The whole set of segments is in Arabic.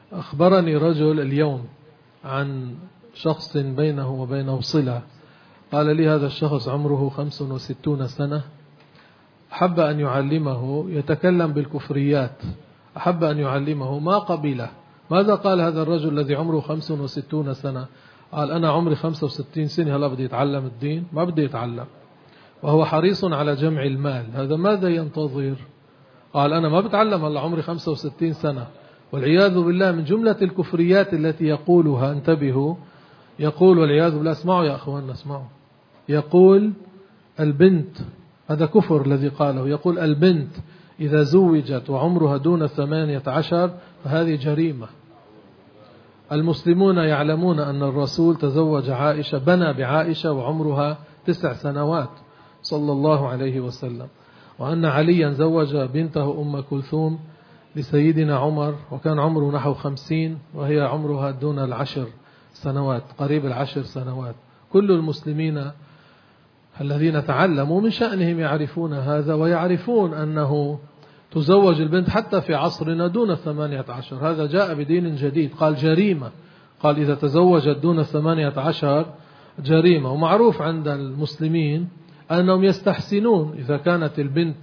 أخبرني رجل اليوم عن شخص بينه وبينه صلة. قال لي هذا الشخص عمره 65 سنة، أحب أن يعلمه، يتكلم بالكفريات، أحب أن يعلمه ما قبله. ماذا قال هذا الرجل الذي عمره 65 سنة؟ قال أنا عمري 65 سنة، هلا بدي يتعلم الدين؟ ما بدي يتعلم، وهو حريص على جمع المال. هذا ماذا ينتظر؟ قال أنا ما بتعلم، هلا عمري 65 سنة. والعياذ بالله من جملة الكفريات التي يقولها، انتبهوا، يقول والعياذ بالله، اسمعوا يا أخواننا اسمعوا، يقول البنت، هذا كفر الذي قاله، يقول البنت إذا زوجت وعمرها دون 18 فهذه جريمة. المسلمون يعلمون أن الرسول تزوج عائشة، بنى بعائشة وعمرها 9 سنوات صلى الله عليه وسلم، وأن عليا زوج بنته أم كلثوم لسيدنا عمر وكان عمره نحو 50 وهي عمرها دون 10 سنوات، قريب 10 سنوات. كل المسلمين الذين تعلموا من شأنهم يعرفون هذا، ويعرفون أنه تزوج البنت حتى في عصرنا دون 18. هذا جاء بدين جديد، قال جريمة، قال إذا تزوجت دون 18 جريمة. ومعروف عند المسلمين أنهم يستحسنون إذا كانت البنت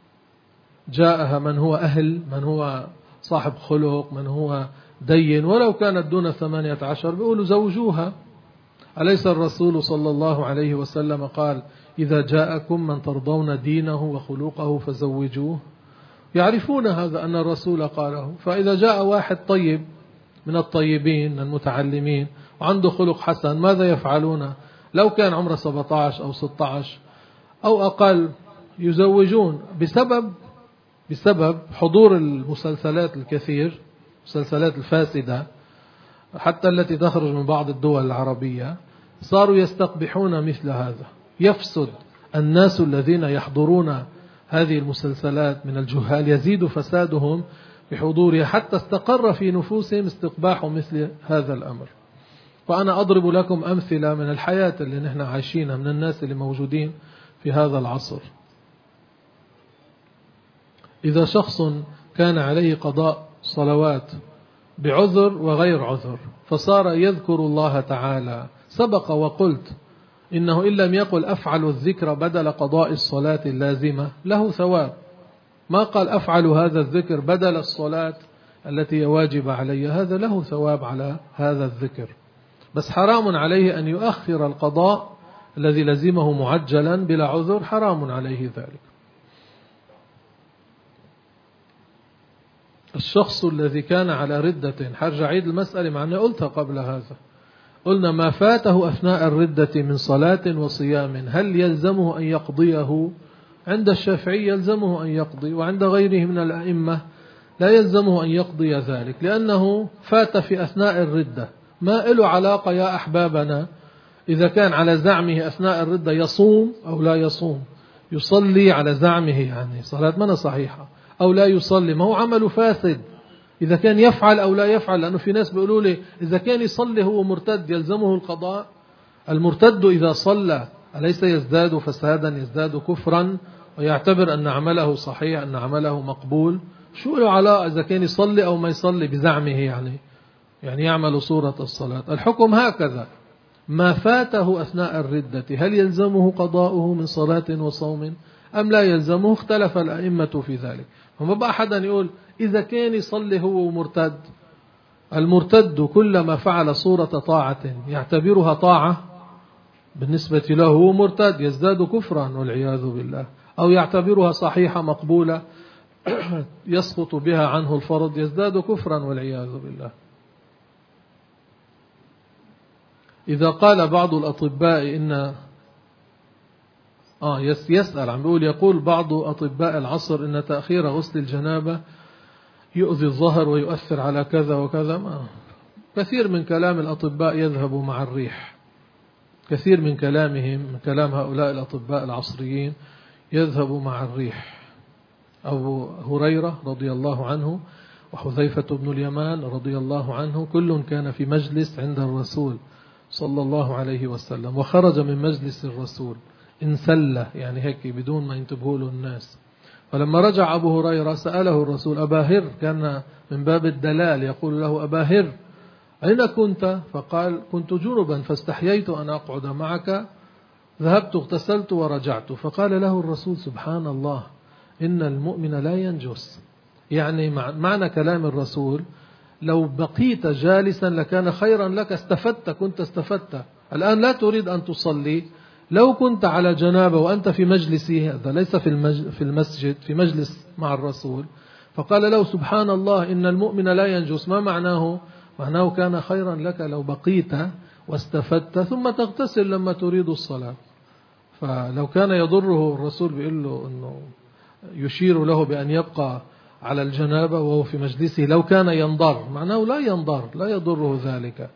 جاءها من هو أهل، من هو صاحب خلق، من هو دين، ولو كانت دون 18 بيقولوا زوجوها. أليس الرسول صلى الله عليه وسلم قال إذا جاءكم من ترضون دينه وخلقه فزوجوه؟ يعرفون هذا أن الرسول قاله. فإذا جاء واحد طيب من الطيبين المتعلمين وعنده خلق حسن، ماذا يفعلون؟ لو كان عمره 17 أو 16 أو أقل يزوجون، بسبب حضور المسلسلات الكثير، المسلسلات الفاسدة حتى التي تخرج من بعض الدول العربية، صاروا يستقبحون مثل هذا. يفسد الناس الذين يحضرون هذه المسلسلات من الجهال، يزيد فسادهم بحضورها حتى استقر في نفوسهم استقباح مثل هذا الأمر. وأنا أضرب لكم أمثلة من الحياة اللي نحن عايشينها، من الناس اللي موجودين في هذا العصر. إذا شخص كان عليه قضاء صلوات بعذر وغير عذر فصار يذكر الله تعالى، سبق وقلت إنه إن لم يقل أفعل الذكر بدل قضاء الصلاة اللازمة له ثواب، ما قال أفعل هذا الذكر بدل الصلاة التي واجب علي، هذا له ثواب على هذا الذكر، بس حرام عليه أن يؤخر القضاء الذي لزمه معجلا بلا عذر، حرام عليه ذلك. الشخص الذي كان على ردة، حرج عيد المسألة مع أني قلتها قبل هذا، قلنا ما فاته أثناء الردة من صلاة وصيام هل يلزمه أن يقضيه؟ عند الشافعي يلزمه أن يقضي، وعند غيره من الأئمة لا يلزمه أن يقضي ذلك، لأنه فات في أثناء الردة. ما له علاقة يا أحبابنا إذا كان على زعمه أثناء الردة يصوم أو لا يصوم، يصلي على زعمه يعني صلاة منها صحيحة أو لا يصلي، ما هو عمله فاسد. إذا كان يفعل أو لا يفعل، لأنه في ناس بيقولوا لي إذا كان يصلي هو مرتد يلزمه القضاء. المرتد إذا صلى أليس يزداد فسادا، يزداد كفرا، ويعتبر أن عمله صحيح، أن عمله مقبول؟ شو له علاقة إذا كان يصلي أو ما يصلي بزعمه، يعني يعمل صورة الصلاة. الحكم هكذا، ما فاته أثناء الردة هل يلزمه قضاؤه من صلاة وصوم أم لا يلزمه؟ اختلف الأئمة في ذلك. فما بقى حدا يقول إذا كان يصلي هو مرتد. المرتد كلما فعل صورة طاعة يعتبرها طاعة بالنسبة له هو مرتد، يزداد كفرا والعياذ بالله، أو يعتبرها صحيحة مقبولة يسقط بها عنه الفرض، يزداد كفرا والعياذ بالله. إذا قال بعض الأطباء إن يسأل عم بيقول، يقول بعض أطباء العصر إن تأخير غسل الجنابة يؤذي الظهر ويؤثر على كذا وكذا. كثير من كلام الأطباء يذهب مع الريح، كثير من كلامهم، من كلام هؤلاء الأطباء العصريين يذهب مع الريح. أبو هريرة رضي الله عنه وحذيفة بن اليمان رضي الله عنه كل كان في مجلس عند الرسول صلى الله عليه وسلم، وخرج من مجلس الرسول انسلة، يعني هيك بدون ما ينتبهوا له الناس، فلما رجع أبو هريرة سأله الرسول أبا هر، كان من باب الدلال يقول له أبا هر أين كنت؟ فقال كنت جنبا فاستحييت أن أقعد معك، ذهبت اغتسلت ورجعت. فقال له الرسول سبحان الله إن المؤمن لا ينجس. يعني معنى كلام الرسول لو بقيت جالسا لكان خيرا لك، كنت استفدت. الآن لا تريد أن تصلي، لو كنت على جنابه وأنت في مجلسه، هذا ليس في المسجد، في مجلس مع الرسول، فقال له سبحان الله إن المؤمن لا ينجس، ما معناه؟ معناه كان خيرا لك لو بقيت واستفدت ثم تغتسل لما تريد الصلاة. فلو كان يضره الرسول بيقول له أنه يشير له بأن يبقى على الجنابة وهو في مجلسه، لو كان ينضر، معناه لا ينضر، لا يضره ذلك.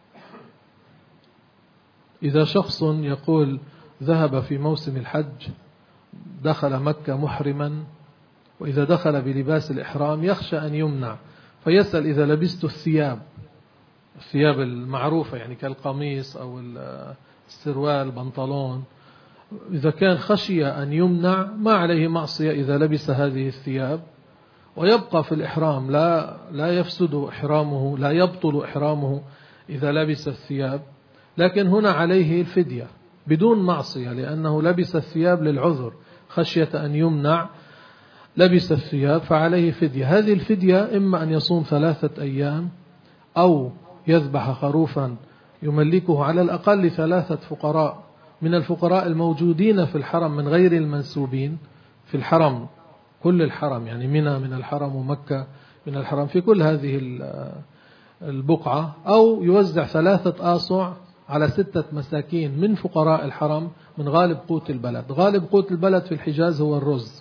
إذا شخص يقول ذهب في موسم الحج، دخل مكة محرما، وإذا دخل بلباس الإحرام يخشى أن يمنع، فيسأل إذا لبست الثياب المعروفة يعني كالقميص أو السروال البنطلون، إذا كان خشي أن يمنع ما عليه معصية إذا لبس هذه الثياب ويبقى في الإحرام، لا يفسد إحرامه، لا يبطل إحرامه إذا لبس الثياب. لكن هنا عليه الفدية بدون معصية، لأنه لبس الثياب للعذر، خشية أن يمنع لبس الثياب فعليه فدية. هذه الفدية إما أن يصوم 3 أيام أو يذبح خروفا يملكه على الأقل 3 فقراء من الفقراء الموجودين في الحرم من غير المنسوبين في الحرم، كل الحرم يعني منى من الحرم ومكة من الحرم، في كل هذه البقعة، أو يوزع 3 آصع على 6 مساكين من فقراء الحرم من غالب قوت البلد. غالب قوت البلد في الحجاز هو الرز.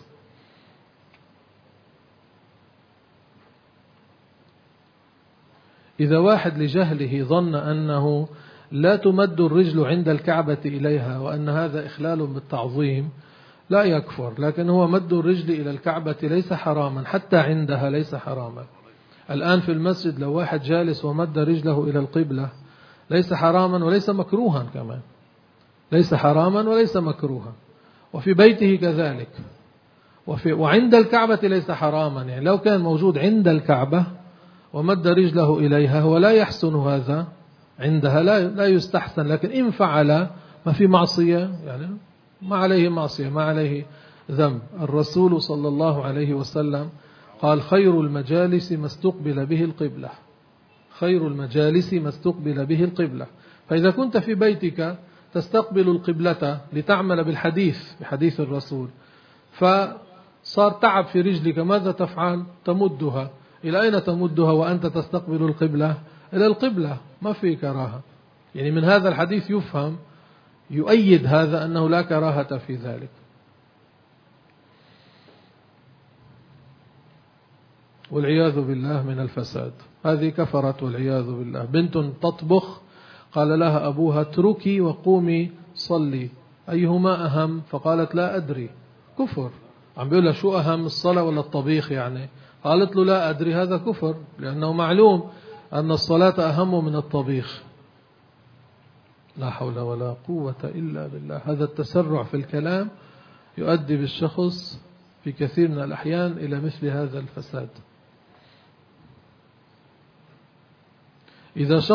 إذا واحد لجهله ظن أنه لا تمد الرجل عند الكعبة إليها وأن هذا إخلال بالتعظيم لا يكفر، لكن هو مد الرجل إلى الكعبة ليس حراما، حتى عندها ليس حراما. الآن في المسجد لو واحد جالس ومد رجله إلى القبلة ليس حراما وليس مكروها كمان، ليس حراما وليس مكروها. وفي بيته كذلك، وعند الكعبة ليس حراما، يعني لو كان موجود عند الكعبة ومد رجله إليها هو لا يحسن هذا عندها، لا يستحسن، لكن إن فعل ما في معصية، يعني ما عليه معصية، ما عليه ذنب. الرسول صلى الله عليه وسلم قال خير المجالس ما استقبل به القبلة، خير المجالس ما استقبل به القبلة. فإذا كنت في بيتك تستقبل القبلة لتعمل بحديث الرسول، فصار تعب في رجلك، ماذا تفعل؟ تمدها. إلى أين تمدها وأنت تستقبل القبلة؟ إلى القبلة، ما في كراهة. يعني من هذا الحديث يفهم يؤيد هذا أنه لا كراهة في ذلك. والعياذ بالله من الفساد. هذه كفرت والعياذ بالله. بنت تطبخ قال لها أبوها اتركي وقومي صلي، أيهما أهم؟ فقالت لا أدري. كفر. عم بيقول لها شو أهم، الصلاة ولا الطبيخ يعني؟ قالت له لا أدري. هذا كفر، لأنه معلوم أن الصلاة أهم من الطبيخ. لا حول ولا قوة إلا بالله. هذا التسرع في الكلام يؤدي بالشخص في كثير من الأحيان إلى مثل هذا الفساد. إذا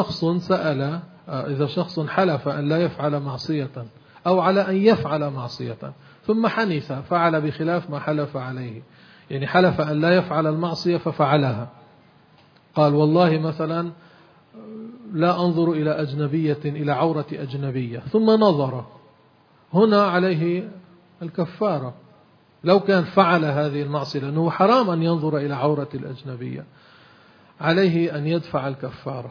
شخص حلف أن لا يفعل معصية أو على أن يفعل معصية ثم حنث فعل بخلاف ما حلف عليه، يعني حلف أن لا يفعل المعصية ففعلها، قال والله مثلا لا أنظر إلى أجنبية، إلى عورة أجنبية، ثم نظر، هنا عليه الكفارة. لو كان فعل هذه المعصية، لأنه حرام أن ينظر إلى عورة الأجنبية، عليه أن يدفع الكفارة.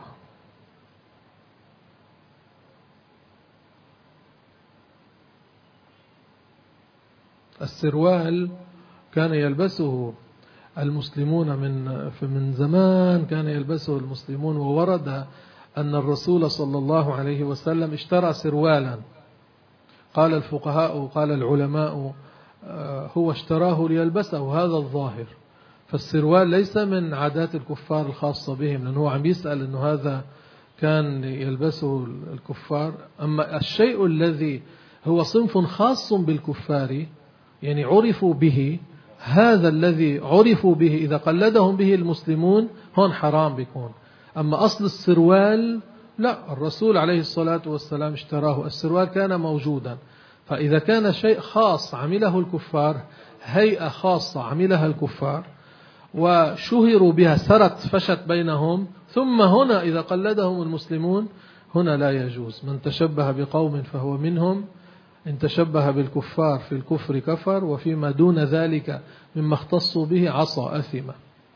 السروال كان يلبسه المسلمون من زمان، كان يلبسه المسلمون، وورد أن الرسول صلى الله عليه وسلم اشترى سروالا، قال الفقهاء وقال العلماء هو اشتراه ليلبسه، هذا الظاهر. فالسروال ليس من عادات الكفار الخاصة بهم، لأنه عم يسأل أنه هذا كان يلبسه الكفار. أما الشيء الذي هو صنف خاص بالكفار يعني عرفوا به، هذا الذي عرفوا به إذا قلدهم به المسلمون هون حرام بيكون. أما أصل السروال لا، الرسول عليه الصلاة والسلام اشتراه، السروال كان موجودا. فإذا كان شيء خاص عمله الكفار، هيئة خاصة عملها الكفار وشهروا بها، سرت فشت بينهم، ثم هنا إذا قلدهم المسلمون هنا لا يجوز. من تشبه بقوم فهو منهم، إن تشبه بالكفار في الكفر كفر، وفيما دون ذلك مما اختصوا به عصى أثمة.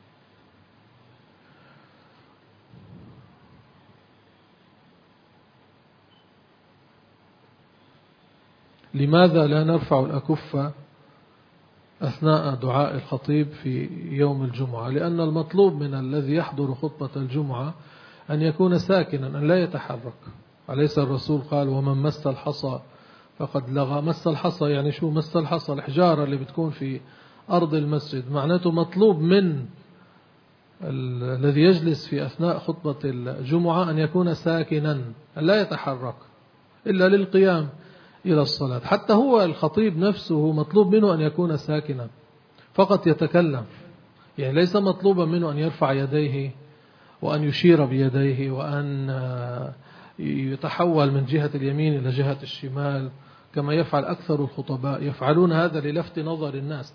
لماذا لا نرفع الأكف أثناء دعاء الخطيب في يوم الجمعة؟ لأن المطلوب من الذي يحضر خطبة الجمعة أن يكون ساكنا، أن لا يتحرك. أليس الرسول قال ومن مس الحصى فقد لغى؟ مس الحصى يعني شو؟ مس الحصى الحجارة اللي بتكون في أرض المسجد. معناته مطلوب من الذي يجلس في أثناء خطبة الجمعة أن يكون ساكنا، أن لا يتحرك إلا للقيام إلى الصلاة. حتى هو الخطيب نفسه مطلوب منه أن يكون ساكنا، فقط يتكلم. يعني ليس مطلوبا منه أن يرفع يديه وأن يشير بيديه وأن يتحول من جهة اليمين إلى جهة الشمال كما يفعل أكثر الخطباء، يفعلون هذا للفت نظر الناس.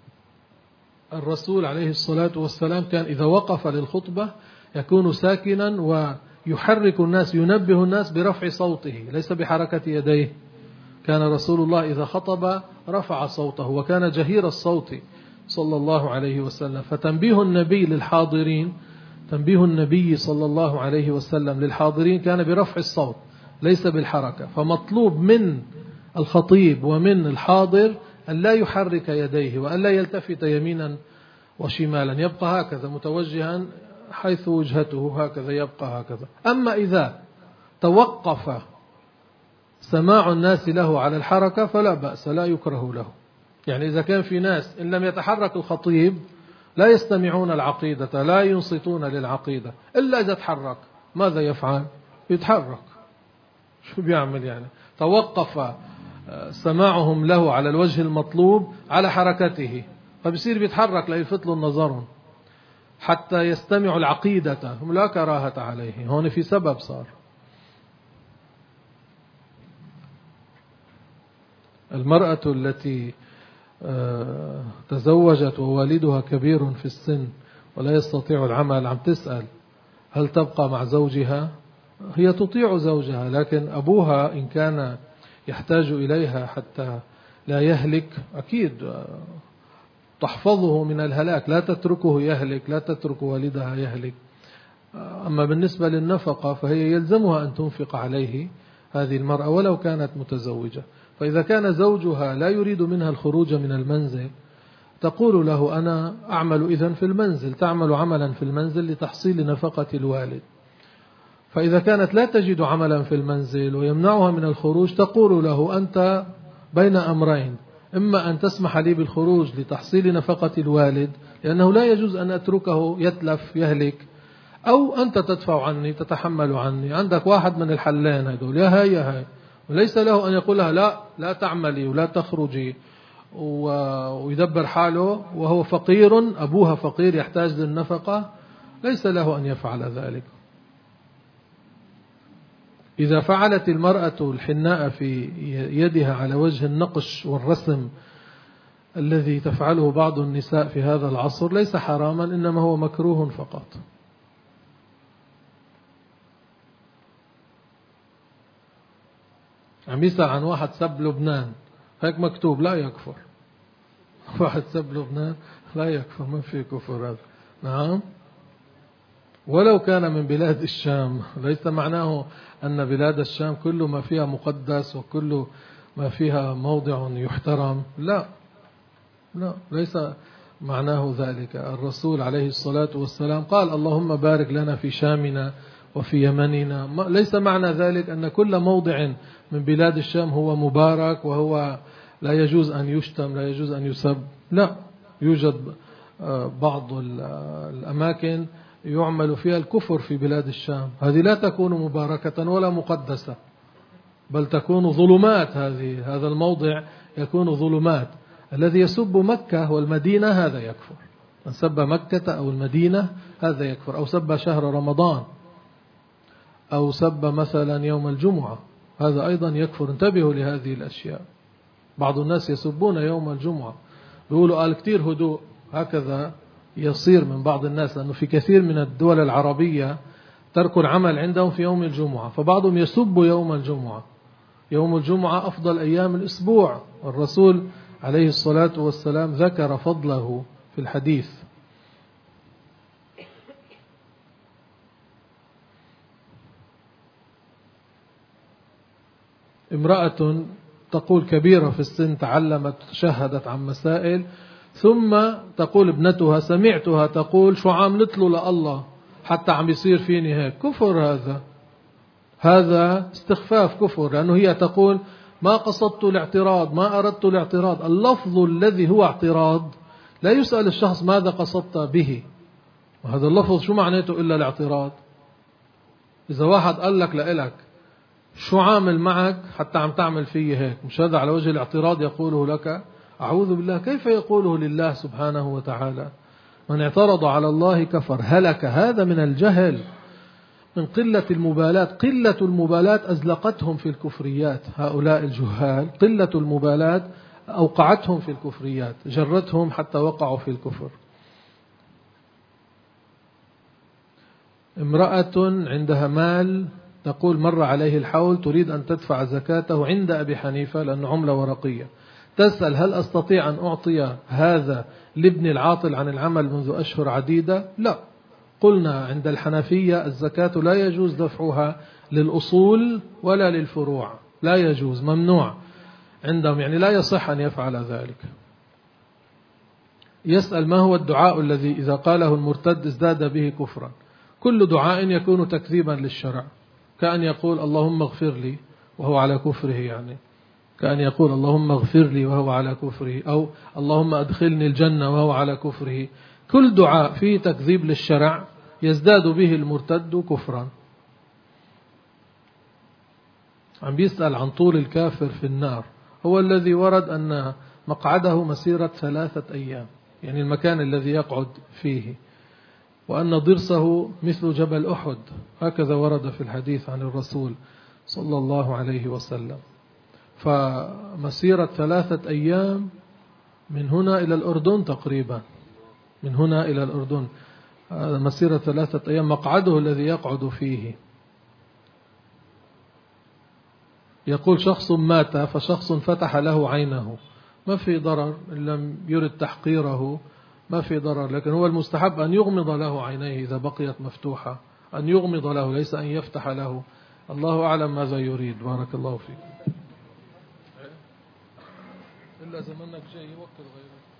الرسول عليه الصلاة والسلام كان إذا وقف للخطبة يكون ساكنا ويحرك الناس، ينبه الناس برفع صوته ليس بحركة يديه. كان رسول الله إذا خطب رفع صوته وكان جهير الصوت صلى الله عليه وسلم. فتنبيه النبي للحاضرين، تنبيه النبي صلى الله عليه وسلم للحاضرين كان برفع الصوت ليس بالحركة. فمطلوب من الخطيب ومن الحاضر أن لا يحرك يديه وأن لا يلتفت يمينا وشمالا، يبقى هكذا متوجها حيث وجهته، هكذا يبقى هكذا. أما إذا توقف سماع الناس له على الحركة فلا بأس، لا يكره له. يعني إذا كان في ناس إن لم يتحرك الخطيب لا يستمعون العقيدة، لا ينصتون للعقيدة، إلا إذا تحرك ماذا يفعل؟ يتحرك. شو بيعمل يعني؟ توقف سماعهم له على الوجه المطلوب على حركته، فبصير بيتحرك ليلفت له النظر حتى يستمعوا العقيدة، هم لا كراهة عليه. هون في سبب صار. المرأة التي تزوجت ووالدها كبير في السن ولا يستطيع العمل، عم تسأل هل تبقى مع زوجها؟ هي تطيع زوجها، لكن أبوها إن كان يحتاج إليها حتى لا يهلك أكيد تحفظه من الهلاك، لا تتركه يهلك، لا تترك والدها يهلك. أما بالنسبة للنفقة فهي يلزمها أن تنفق عليه هذه المرأة ولو كانت متزوجة. فإذا كان زوجها لا يريد منها الخروج من المنزل تقول له أنا أعمل إذن في المنزل، تعمل عملا في المنزل لتحصيل نفقة الوالد. فإذا كانت لا تجد عملا في المنزل ويمنعها من الخروج تقول له أنت بين أمرين، إما أن تسمح لي بالخروج لتحصيل نفقة الوالد لأنه لا يجوز أن أتركه يتلف يهلك، أو أنت تدفع عني تتحمل عني. عندك واحد من الحلين هدول، يا هاي يا هاي. وليس له أن يقول لها لا تعملي ولا تخرجي ويدبر حاله وهو فقير، أبوها فقير يحتاج للنفقة، ليس له أن يفعل ذلك. إذا فعلت المرأة الحناء في يدها على وجه النقش والرسم الذي تفعله بعض النساء في هذا العصر ليس حراما، إنما هو مكروه فقط. عم يسأل عن واحد سب لبنان، هيك مكتوب لا يكفر. واحد سب لبنان لا يكفر، ما في كفر هذا. نعم، ولو كان من بلاد الشام، ليس معناه أن بلاد الشام كل ما فيها مقدس وكل ما فيها موضع يحترم، لا ليس معناه ذلك. الرسول عليه الصلاة والسلام قال اللهم بارك لنا في شامنا وفي يمننا. ليس معنى ذلك أن كل موضع من بلاد الشام هو مبارك وهو لا يجوز أن يشتم، لا يجوز أن يسب. لا، يوجد بعض الأماكن يعمل فيها الكفر في بلاد الشام، هذه لا تكون مباركة ولا مقدسة، بل تكون ظلمات. هذا الموضع يكون ظلمات. الذي يسب مكة والمدينة هذا يكفر. من سب مكة أو المدينة هذا يكفر، أو سب شهر رمضان، أو سب مثلا يوم الجمعة، هذا أيضا يكفر. انتبهوا لهذه الأشياء. بعض الناس يسبون يوم الجمعة، بيقولوا قال كتير هدوء، هكذا يصير من بعض الناس، لأنه في كثير من الدول العربية تركوا العمل عندهم في يوم الجمعة، فبعضهم يسب يوم الجمعة. يوم الجمعة أفضل أيام الأسبوع، الرسول عليه الصلاة والسلام ذكر فضله في الحديث. امرأة تقول كبيرة في السن، تعلمت تشهدت عن مسائل، ثم تقول ابنتها سمعتها تقول شو عاملت له لله حتى عم يصير فيني هيك. كفر هذا استخفاف، كفر، لأنه هي تقول ما قصدت الاعتراض، ما أردت الاعتراض. اللفظ الذي هو اعتراض لا يسأل الشخص ماذا قصدت به، وهذا اللفظ شو معناته إلا الاعتراض. إذا واحد قال لك لإلك شو عامل معك حتى عم تعمل فيه هيك، مش هذا على وجه الاعتراض يقوله لك؟ أعوذ بالله، كيف يقوله لله سبحانه وتعالى؟ من اعترض على الله كفر، هلك. هذا من الجهل، من قلة المبالاة. قلة المبالاة أزلقتهم في الكفريات. هؤلاء الجهال قلة المبالاة أوقعتهم في الكفريات، جرتهم حتى وقعوا في الكفر. امرأة عندها مال، تقول مر عليه الحول، تريد أن تدفع زكاته عند أبي حنيفة لأنه عملة ورقية. تسأل هل أستطيع أن أعطي هذا لابن العاطل عن العمل منذ أشهر عديدة؟ لا. قلنا عند الحنفية الزكاة لا يجوز دفعها للأصول ولا للفروع، لا يجوز، ممنوع عندهم، يعني لا يصح أن يفعل ذلك. يسأل ما هو الدعاء الذي إذا قاله المرتد ازداد به كفرا؟ كل دعاء يكون تكذيبا للشرع، كأن يقول اللهم اغفر لي وهو على كفره، يعني كأن يقول اللهم اغفر لي وهو على كفره، أو اللهم أدخلني الجنة وهو على كفره. كل دعاء فيه تكذيب للشرع يزداد به المرتد كفرا. عم بيسأل عن طول الكافر في النار. هو الذي ورد أن مقعده مسيرة 3 أيام، يعني المكان الذي يقعد فيه، وأن ضرسه مثل جبل أحد، هكذا ورد في الحديث عن الرسول صلى الله عليه وسلم. فمسيرة 3 أيام من هنا إلى الأردن تقريبا، من هنا إلى الأردن مسيرة 3 أيام، مقعده الذي يقعد فيه. يقول شخص مات فشخص فتح له عينه، ما في ضرر إن لم يرد تحقيره، ما في ضرر، لكن هو المستحب أن يغمض له عينيه إذا بقيت مفتوحة، أن يغمض له ليس أن يفتح له. الله أعلم ماذا يريد. بارك الله فيك. إلا زمانك جاي وقت غيره.